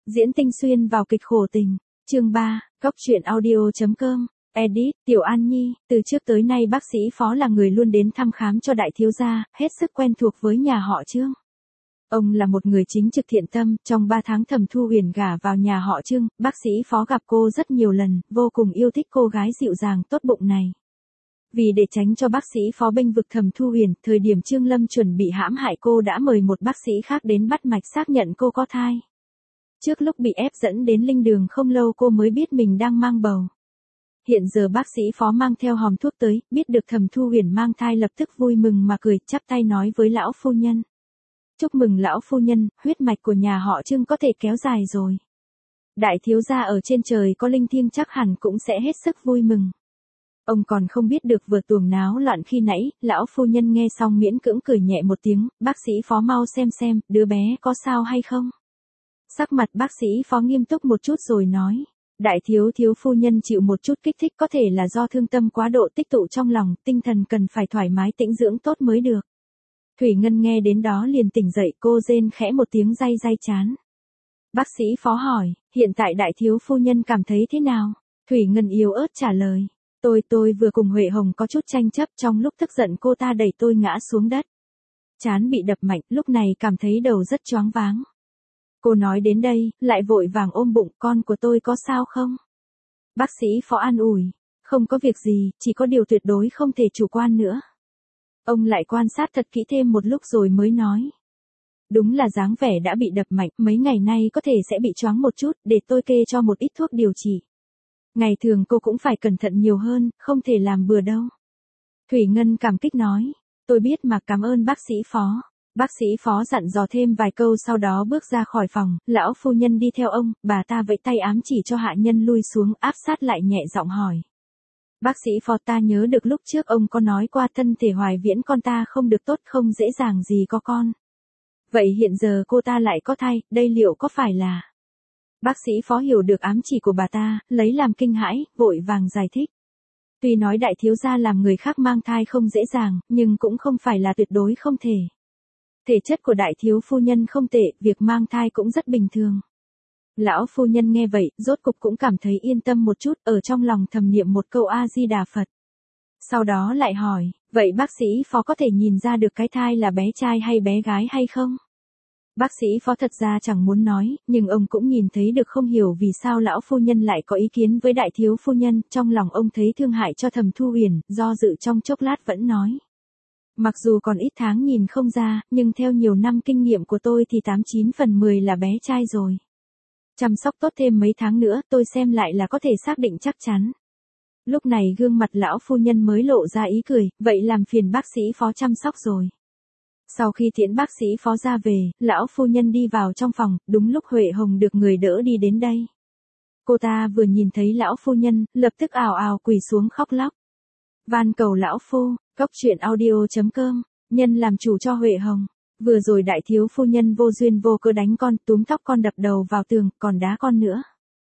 Diễn tinh xuyên vào kịch khổ tình. Chương 3, Góc truyện audio.com. Edit, Tiểu An Nhi, từ trước tới nay bác sĩ Phó là người luôn đến thăm khám cho đại thiếu gia, hết sức quen thuộc với nhà họ Trương. Ông là một người chính trực thiện tâm, trong 3 tháng Thẩm Thu Huyền gả vào nhà họ Trương, bác sĩ Phó gặp cô rất nhiều lần, vô cùng yêu thích cô gái dịu dàng tốt bụng này. Vì để tránh cho bác sĩ Phó bênh vực Thẩm Thu Huyền, thời điểm Trương Lâm chuẩn bị hãm hại cô đã mời một bác sĩ khác đến bắt mạch xác nhận cô có thai. Trước lúc bị ép dẫn đến linh đường không lâu cô mới biết mình đang mang bầu. Hiện giờ bác sĩ Phó mang theo hòm thuốc tới, biết được Thẩm Thu Huyền mang thai lập tức vui mừng mà cười, chắp tay nói với lão phu nhân. Chúc mừng lão phu nhân, huyết mạch của nhà họ Trương có thể kéo dài rồi. Đại thiếu gia ở trên trời có linh thiêng chắc hẳn cũng sẽ hết sức vui mừng. Ông còn không biết được vừa tuồng náo loạn khi nãy, lão phu nhân nghe xong miễn cưỡng cười nhẹ một tiếng, bác sĩ Phó mau xem, đứa bé có sao hay không? Sắc mặt bác sĩ Phó nghiêm túc một chút rồi nói, đại thiếu phu nhân chịu một chút kích thích có thể là do thương tâm quá độ tích tụ trong lòng, tinh thần cần phải thoải mái tĩnh dưỡng tốt mới được. Thủy Ngân nghe đến đó liền tỉnh dậy, cô rên khẽ một tiếng day chán. Bác sĩ Phó hỏi, hiện tại đại thiếu phu nhân cảm thấy thế nào? Thủy Ngân yếu ớt trả lời, tôi vừa cùng Huệ Hồng có chút tranh chấp, trong lúc tức giận cô ta đẩy tôi ngã xuống đất. Trán bị đập mạnh, lúc này cảm thấy đầu rất choáng váng. Cô nói đến đây, lại vội vàng ôm bụng, con của tôi có sao không? Bác sĩ Phó an ủi, không có việc gì, chỉ có điều tuyệt đối không thể chủ quan nữa. Ông lại quan sát thật kỹ thêm một lúc rồi mới nói. Đúng là dáng vẻ đã bị đập mạnh, mấy ngày nay có thể sẽ bị choáng một chút, để tôi kê cho một ít thuốc điều trị. Ngày thường cô cũng phải cẩn thận nhiều hơn, không thể làm bừa đâu. Thủy Ngân cảm kích nói, tôi biết mà, cảm ơn bác sĩ Phó. Bác sĩ Phó dặn dò thêm vài câu sau đó bước ra khỏi phòng, lão phu nhân đi theo ông, bà ta vẫy tay ám chỉ cho hạ nhân lui xuống, áp sát lại nhẹ giọng hỏi. Bác sĩ Phó, ta nhớ được lúc trước ông có nói qua thân thể Hoài Viễn con ta không được tốt, không dễ dàng gì có con. Vậy hiện giờ cô ta lại có thai, đây liệu có phải là... Bác sĩ Phó hiểu được ám chỉ của bà ta, lấy làm kinh hãi, vội vàng giải thích. Tuy nói đại thiếu gia làm người khác mang thai không dễ dàng, nhưng cũng không phải là tuyệt đối không thể. Thể chất của đại thiếu phu nhân không tệ, việc mang thai cũng rất bình thường. Lão phu nhân nghe vậy, rốt cục cũng cảm thấy yên tâm một chút, ở trong lòng thầm niệm một câu A-di-đà Phật. Sau đó lại hỏi, vậy bác sĩ Phó có thể nhìn ra được cái thai là bé trai hay bé gái hay không? Bác sĩ Phó thật ra chẳng muốn nói, nhưng ông cũng nhìn thấy được không hiểu vì sao lão phu nhân lại có ý kiến với đại thiếu phu nhân, trong lòng ông thấy thương hại cho Thẩm Thu Huyền, do dự trong chốc lát vẫn nói. Mặc dù còn ít tháng nhìn không ra, nhưng theo nhiều năm kinh nghiệm của tôi thì 89 phần 10 là bé trai rồi. Chăm sóc tốt thêm mấy tháng nữa, tôi xem lại là có thể xác định chắc chắn. Lúc này gương mặt lão phu nhân mới lộ ra ý cười, vậy làm phiền bác sĩ Phó chăm sóc rồi. Sau khi tiễn bác sĩ Phó ra về, lão phu nhân đi vào trong phòng, đúng lúc Huệ Hồng được người đỡ đi đến đây. Cô ta vừa nhìn thấy lão phu nhân, lập tức ào ào quỳ xuống khóc lóc. Van cầu lão phu, Góc truyện audio.com, nhân làm chủ cho Huệ Hồng. Vừa rồi đại thiếu phu nhân vô duyên vô cớ đánh con, túm tóc con đập đầu vào tường, còn đá con nữa.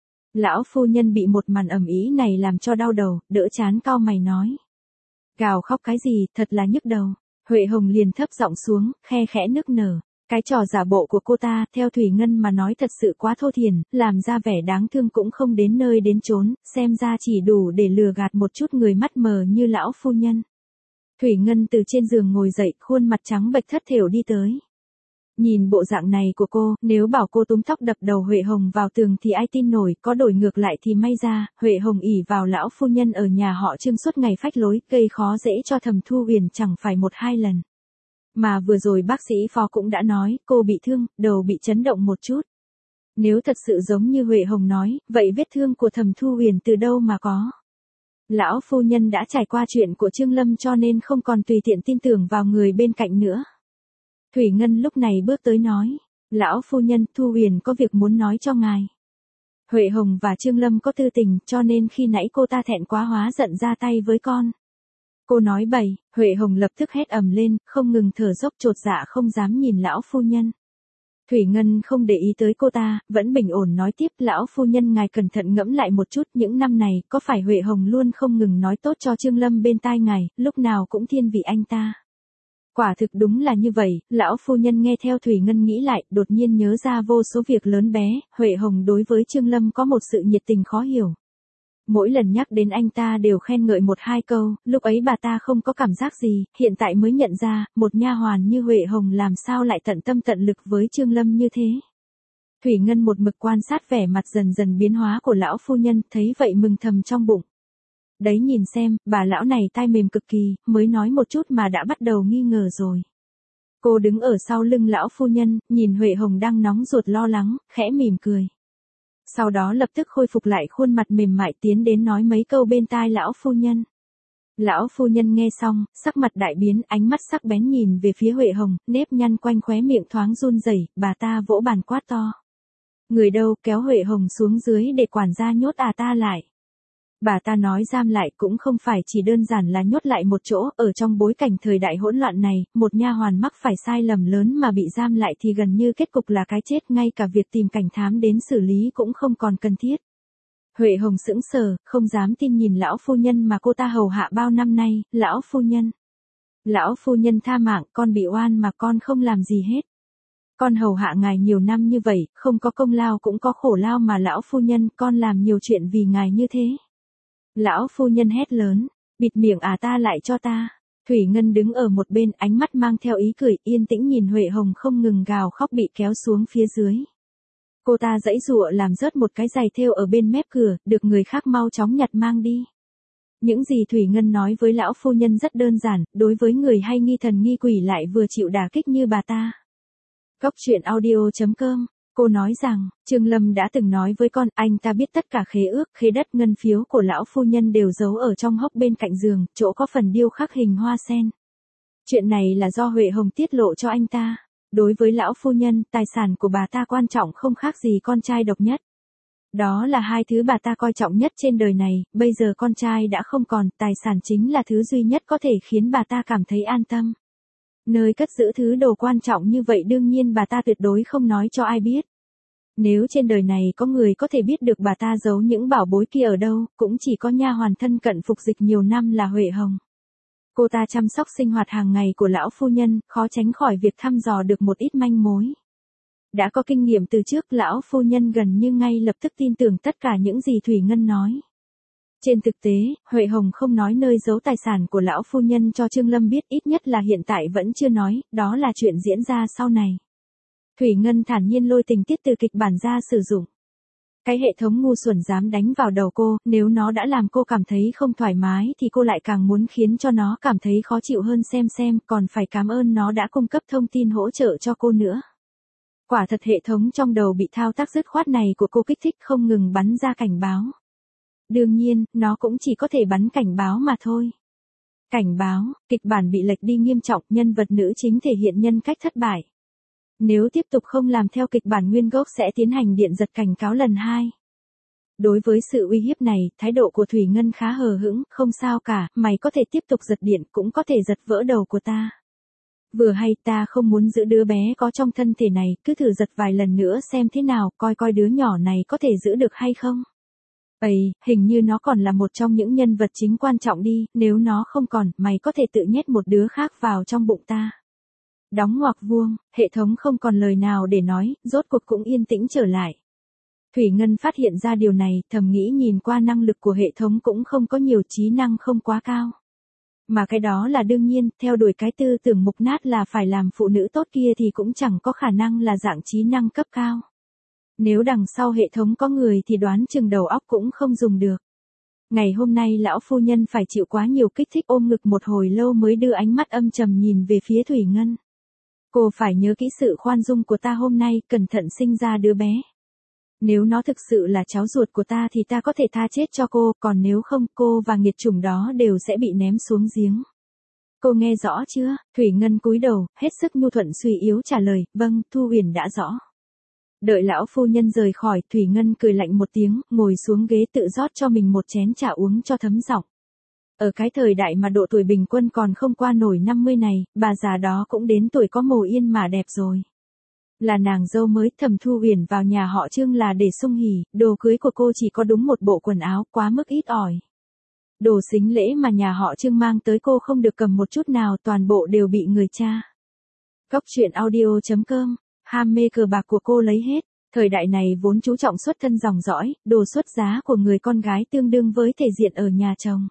Lão phu nhân bị một màn ầm ĩ này làm cho đau đầu, đỡ chán cau mày nói. Gào khóc cái gì, thật là nhức đầu. Huệ Hồng liền thấp giọng xuống, khe khẽ nức nở. Cái trò giả bộ của cô ta, theo Thủy Ngân mà nói thật sự quá thô thiển, làm ra vẻ đáng thương cũng không đến nơi đến chốn, xem ra chỉ đủ để lừa gạt một chút người mắt mờ như lão phu nhân. Thủy Ngân từ trên giường ngồi dậy, khuôn mặt trắng bệch thất thểu đi tới. Nhìn bộ dạng này của cô, nếu bảo cô túm tóc đập đầu Huệ Hồng vào tường thì ai tin nổi, có đổi ngược lại thì may ra, Huệ Hồng ỷ vào lão phu nhân ở nhà họ Trương suốt ngày phách lối, gây khó dễ cho Thẩm Thu Huyền chẳng phải 1-2 lần. Mà vừa rồi bác sĩ Phó cũng đã nói, cô bị thương, đầu bị chấn động một chút. Nếu thật sự giống như Huệ Hồng nói, vậy vết thương của Thẩm Thu Huyền từ đâu mà có? Lão phu nhân đã trải qua chuyện của Trương Lâm cho nên không còn tùy tiện tin tưởng vào người bên cạnh nữa. Thủy Ngân lúc này bước tới nói, lão phu nhân, Thu Huyền có việc muốn nói cho ngài. Huệ Hồng và Trương Lâm có tư tình, cho nên khi nãy cô ta thẹn quá hóa giận ra tay với con. Cô nói bậy, Huệ Hồng lập tức hét ầm lên, không ngừng thở dốc chột dạ không dám nhìn lão phu nhân. Thủy Ngân không để ý tới cô ta, vẫn bình ổn nói tiếp, lão phu nhân ngài cẩn thận ngẫm lại một chút, những năm này, có phải Huệ Hồng luôn không ngừng nói tốt cho Trương Lâm bên tai ngài, lúc nào cũng thiên vị anh ta. Quả thực đúng là như vậy, lão phu nhân nghe theo Thủy Ngân nghĩ lại, đột nhiên nhớ ra vô số việc lớn bé, Huệ Hồng đối với Trương Lâm có một sự nhiệt tình khó hiểu. Mỗi lần nhắc đến anh ta đều khen ngợi một hai câu, lúc ấy bà ta không có cảm giác gì, hiện tại mới nhận ra, một nha hoàn như Huệ Hồng làm sao lại tận tâm tận lực với Trương Lâm như thế. Thủy Ngân một mực quan sát vẻ mặt dần dần biến hóa của lão phu nhân, thấy vậy mừng thầm trong bụng. Đấy nhìn xem, bà lão này tai mềm cực kỳ, mới nói một chút mà đã bắt đầu nghi ngờ rồi. Cô đứng ở sau lưng lão phu nhân, nhìn Huệ Hồng đang nóng ruột lo lắng, khẽ mỉm cười. Sau đó lập tức khôi phục lại khuôn mặt mềm mại tiến đến nói mấy câu bên tai lão phu nhân. Lão phu nhân nghe xong, sắc mặt đại biến, ánh mắt sắc bén nhìn về phía Huệ Hồng, nếp nhăn quanh khóe miệng thoáng run rẩy, bà ta vỗ bàn quát to. Người đâu, kéo Huệ Hồng xuống dưới để quản gia nhốt ta lại. Bà ta nói giam lại cũng không phải chỉ đơn giản là nhốt lại một chỗ, ở trong bối cảnh thời đại hỗn loạn này, một nha hoàn mắc phải sai lầm lớn mà bị giam lại thì gần như kết cục là cái chết, ngay cả việc tìm cảnh thám đến xử lý cũng không còn cần thiết. Huệ Hồng sững sờ, không dám tin nhìn lão phu nhân mà cô ta hầu hạ bao năm nay, lão phu nhân. Lão phu nhân tha mạng, con bị oan mà con không làm gì hết. Con hầu hạ ngài nhiều năm như vậy, không có công lao cũng có khổ lao mà lão phu nhân, con làm nhiều chuyện vì ngài như thế. Lão phu nhân hét lớn, bịt miệng ta lại cho ta. Thủy Ngân đứng ở một bên, ánh mắt mang theo ý cười, yên tĩnh nhìn Huệ Hồng không ngừng gào khóc bị kéo xuống phía dưới. Cô ta giãy giụa làm rớt một cái giày thêu ở bên mép cửa, được người khác mau chóng nhặt mang đi. Những gì Thủy Ngân nói với lão phu nhân rất đơn giản, đối với người hay nghi thần nghi quỷ lại vừa chịu đả kích như bà ta. Góc truyện audio.com, cô nói rằng, Trương Lâm đã từng nói với con, anh ta biết tất cả khế ước, khế đất ngân phiếu của lão phu nhân đều giấu ở trong hốc bên cạnh giường, chỗ có phần điêu khắc hình hoa sen. Chuyện này là do Huệ Hồng tiết lộ cho anh ta. Đối với lão phu nhân, tài sản của bà ta quan trọng không khác gì con trai độc nhất. Đó là hai thứ bà ta coi trọng nhất trên đời này, bây giờ con trai đã không còn, tài sản chính là thứ duy nhất có thể khiến bà ta cảm thấy an tâm. Nơi cất giữ thứ đồ quan trọng như vậy đương nhiên bà ta tuyệt đối không nói cho ai biết. Nếu trên đời này có người có thể biết được bà ta giấu những bảo bối kia ở đâu, cũng chỉ có nha hoàn thân cận phục dịch nhiều năm là Huệ Hồng. Cô ta chăm sóc sinh hoạt hàng ngày của lão phu nhân, khó tránh khỏi việc thăm dò được một ít manh mối. Đã có kinh nghiệm từ trước, lão phu nhân gần như ngay lập tức tin tưởng tất cả những gì Thủy Ngân nói. Trên thực tế, Huệ Hồng không nói nơi giấu tài sản của lão phu nhân cho Trương Lâm biết, ít nhất là hiện tại vẫn chưa nói, đó là chuyện diễn ra sau này. Thủy Ngân thản nhiên lôi tình tiết từ kịch bản ra sử dụng. Cái hệ thống ngu xuẩn dám đánh vào đầu cô, nếu nó đã làm cô cảm thấy không thoải mái thì cô lại càng muốn khiến cho nó cảm thấy khó chịu hơn, xem, còn phải cảm ơn nó đã cung cấp thông tin hỗ trợ cho cô nữa. Quả thật hệ thống trong đầu bị thao tác dứt khoát này của cô kích thích không ngừng bắn ra cảnh báo. Đương nhiên, nó cũng chỉ có thể bắn cảnh báo mà thôi. Cảnh báo, kịch bản bị lệch đi nghiêm trọng, nhân vật nữ chính thể hiện nhân cách thất bại. Nếu tiếp tục không làm theo kịch bản nguyên gốc sẽ tiến hành điện giật cảnh cáo lần 2. Đối với sự uy hiếp này, thái độ của Thủy Ngân khá hờ hững, không sao cả, mày có thể tiếp tục giật điện, cũng có thể giật vỡ đầu của ta. Vừa hay ta không muốn giữ đứa bé có trong thân thể này, cứ thử giật vài lần nữa xem thế nào, coi đứa nhỏ này có thể giữ được hay không. Hình như nó còn là một trong những nhân vật chính quan trọng đi, nếu nó không còn, mày có thể tự nhét một đứa khác vào trong bụng ta. Đóng ngoặc vuông, hệ thống không còn lời nào để nói, rốt cuộc cũng yên tĩnh trở lại. Thủy Ngân phát hiện ra điều này, thầm nghĩ nhìn qua năng lực của hệ thống cũng không có nhiều, trí năng không quá cao. Mà cái đó là đương nhiên, theo đuổi cái tư tưởng mục nát là phải làm phụ nữ tốt kia thì cũng chẳng có khả năng là dạng trí năng cấp cao. Nếu đằng sau hệ thống có người thì đoán chừng đầu óc cũng không dùng được. Ngày hôm nay lão phu nhân phải chịu quá nhiều kích thích, ôm ngực một hồi lâu mới đưa ánh mắt âm trầm nhìn về phía Thủy Ngân. Cô phải nhớ kỹ sự khoan dung của ta hôm nay, cẩn thận sinh ra đứa bé. Nếu nó thực sự là cháu ruột của ta thì ta có thể tha chết cho cô, còn nếu không, cô và nghiệt chủng đó đều sẽ bị ném xuống giếng. Cô nghe rõ chưa? Thủy Ngân cúi đầu, hết sức nhu thuận suy yếu trả lời, vâng, Thu Huyền đã rõ. Đợi lão phu nhân rời khỏi, Thủy Ngân cười lạnh một tiếng, ngồi xuống ghế tự rót cho mình một chén trà uống cho thấm giọng. Ở cái thời đại mà độ tuổi bình quân còn không qua nổi 50 này, bà già đó cũng đến tuổi có mồ yên mà đẹp rồi. Là nàng dâu mới, Thẩm Thu Huyền vào nhà họ Trương là để sung hỉ, đồ cưới của cô chỉ có đúng một bộ quần áo, quá mức ít ỏi. Đồ sính lễ mà nhà họ Trương mang tới cô không được cầm một chút nào, toàn bộ đều bị người tra. Góc truyện audio.com, ham mê cờ bạc của cô lấy hết. Thời đại này vốn chú trọng xuất thân dòng dõi, đồ xuất giá của người con gái tương đương với thể diện ở nhà chồng.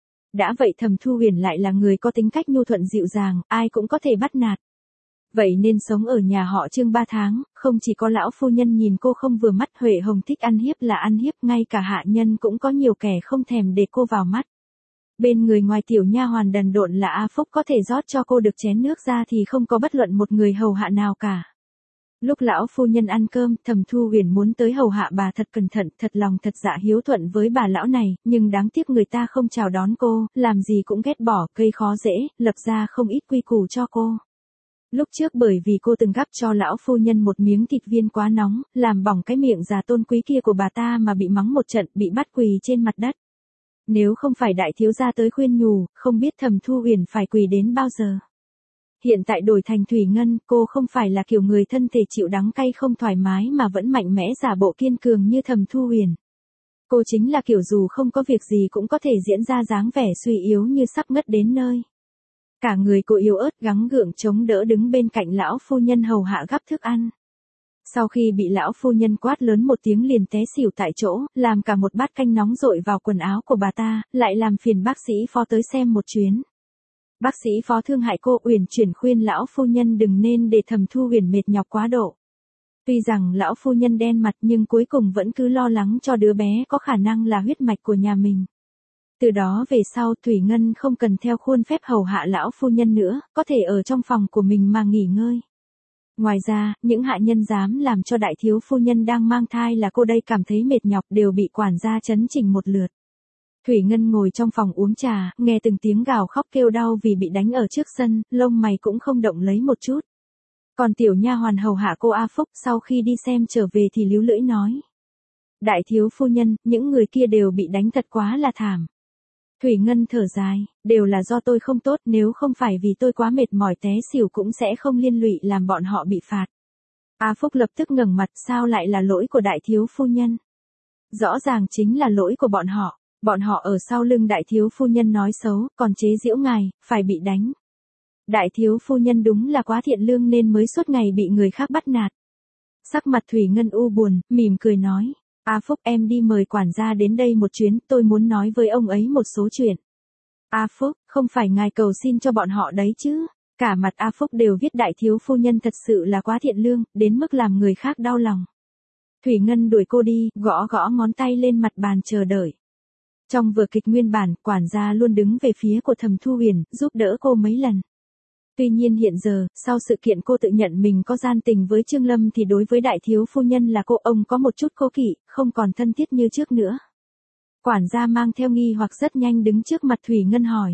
Đã vậy Thẩm Thu Huyền lại là người có tính cách nhu thuận dịu dàng, ai cũng có thể bắt nạt. Vậy nên sống ở nhà họ Trương 3 tháng, không chỉ có lão phu nhân nhìn cô không vừa mắt, Huệ Hồng thích ăn hiếp là ăn hiếp, ngay cả hạ nhân cũng có nhiều kẻ không thèm để cô vào mắt. Bên người ngoài tiểu nha hoàn đần độn là A Phúc có thể rót cho cô được chén nước ra thì không có bất luận một người hầu hạ nào cả. Lúc lão phu nhân ăn cơm, Thẩm Thu Huyền muốn tới hầu hạ bà thật cẩn thận, thật lòng thật dạ hiếu thuận với bà lão này, nhưng đáng tiếc người ta không chào đón cô, làm gì cũng ghét bỏ, gây khó dễ, lập ra không ít quy củ cho cô. Lúc trước bởi vì cô từng gắp cho lão phu nhân một miếng thịt viên quá nóng, làm bỏng cái miệng già tôn quý kia của bà ta mà bị mắng một trận, bị bắt quỳ trên mặt đất. Nếu không phải đại thiếu gia tới khuyên nhủ, không biết Thẩm Thu Huyền phải quỳ đến bao giờ. Hiện tại đổi thành Thủy Ngân, cô không phải là kiểu người thân thể chịu đắng cay không thoải mái mà vẫn mạnh mẽ giả bộ kiên cường như Thẩm Thu Huyền. Cô chính là kiểu dù không có việc gì cũng có thể diễn ra dáng vẻ suy yếu như sắp ngất đến nơi. Cả người cô yếu ớt gắng gượng chống đỡ đứng bên cạnh lão phu nhân hầu hạ gắp thức ăn. Sau khi bị lão phu nhân quát lớn một tiếng liền té xỉu tại chỗ, làm cả một bát canh nóng dội vào quần áo của bà ta, lại làm phiền bác sĩ Phó tới xem một chuyến. Bác sĩ Phó thương hại cô, uyển chuyển khuyên lão phu nhân đừng nên để Thẩm Thu Huyền mệt nhọc quá độ. Tuy rằng lão phu nhân đen mặt nhưng cuối cùng vẫn cứ lo lắng cho đứa bé có khả năng là huyết mạch của nhà mình. Từ đó về sau Thủy Ngân không cần theo khuôn phép hầu hạ lão phu nhân nữa, có thể ở trong phòng của mình mà nghỉ ngơi. Ngoài ra, những hạ nhân dám làm cho đại thiếu phu nhân đang mang thai là cô đây cảm thấy mệt nhọc đều bị quản gia chấn chỉnh một lượt. Thủy Ngân ngồi trong phòng uống trà, nghe từng tiếng gào khóc kêu đau vì bị đánh ở trước sân, lông mày cũng không động lấy một chút. Còn tiểu nha hoàn hầu hạ cô A Phúc sau khi đi xem trở về thì líu lưỡi nói. Đại thiếu phu nhân, những người kia đều bị đánh thật quá là thảm. Thủy Ngân thở dài, đều là do tôi không tốt, nếu không phải vì tôi quá mệt mỏi té xỉu cũng sẽ không liên lụy làm bọn họ bị phạt. A Phúc lập tức ngẩng mặt, sao lại là lỗi của đại thiếu phu nhân? Rõ ràng chính là lỗi của bọn họ ở sau lưng đại thiếu phu nhân nói xấu, còn chế giễu ngài, phải bị đánh. Đại thiếu phu nhân đúng là quá thiện lương nên mới suốt ngày bị người khác bắt nạt. Sắc mặt Thủy Ngân u buồn, mỉm cười nói. A Phúc em đi mời quản gia đến đây một chuyến, tôi muốn nói với ông ấy một số chuyện. A Phúc, không phải ngài cầu xin cho bọn họ đấy chứ. Cả mặt A Phúc đều viết đại thiếu phu nhân thật sự là quá thiện lương, đến mức làm người khác đau lòng. Thủy Ngân đuổi cô đi, gõ gõ ngón tay lên mặt bàn chờ đợi. Trong vở kịch nguyên bản, quản gia luôn đứng về phía của Thẩm Thu Huyền, giúp đỡ cô mấy lần. Tuy nhiên hiện giờ, sau sự kiện cô tự nhận mình có gian tình với Trương Lâm thì đối với đại thiếu phu nhân là ông có một chút cố kỵ, không còn thân thiết như trước nữa. Quản gia mang theo nghi hoặc rất nhanh đứng trước mặt Thủy Ngân hỏi.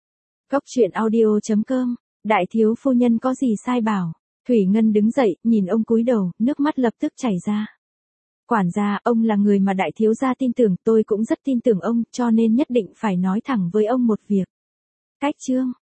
Góc truyện audio.com, đại thiếu phu nhân có gì sai bảo? Thủy Ngân đứng dậy, nhìn ông cúi đầu, nước mắt lập tức chảy ra. Quản gia, ông là người mà đại thiếu gia tin tưởng, tôi cũng rất tin tưởng ông, cho nên nhất định phải nói thẳng với ông một việc. Cách chương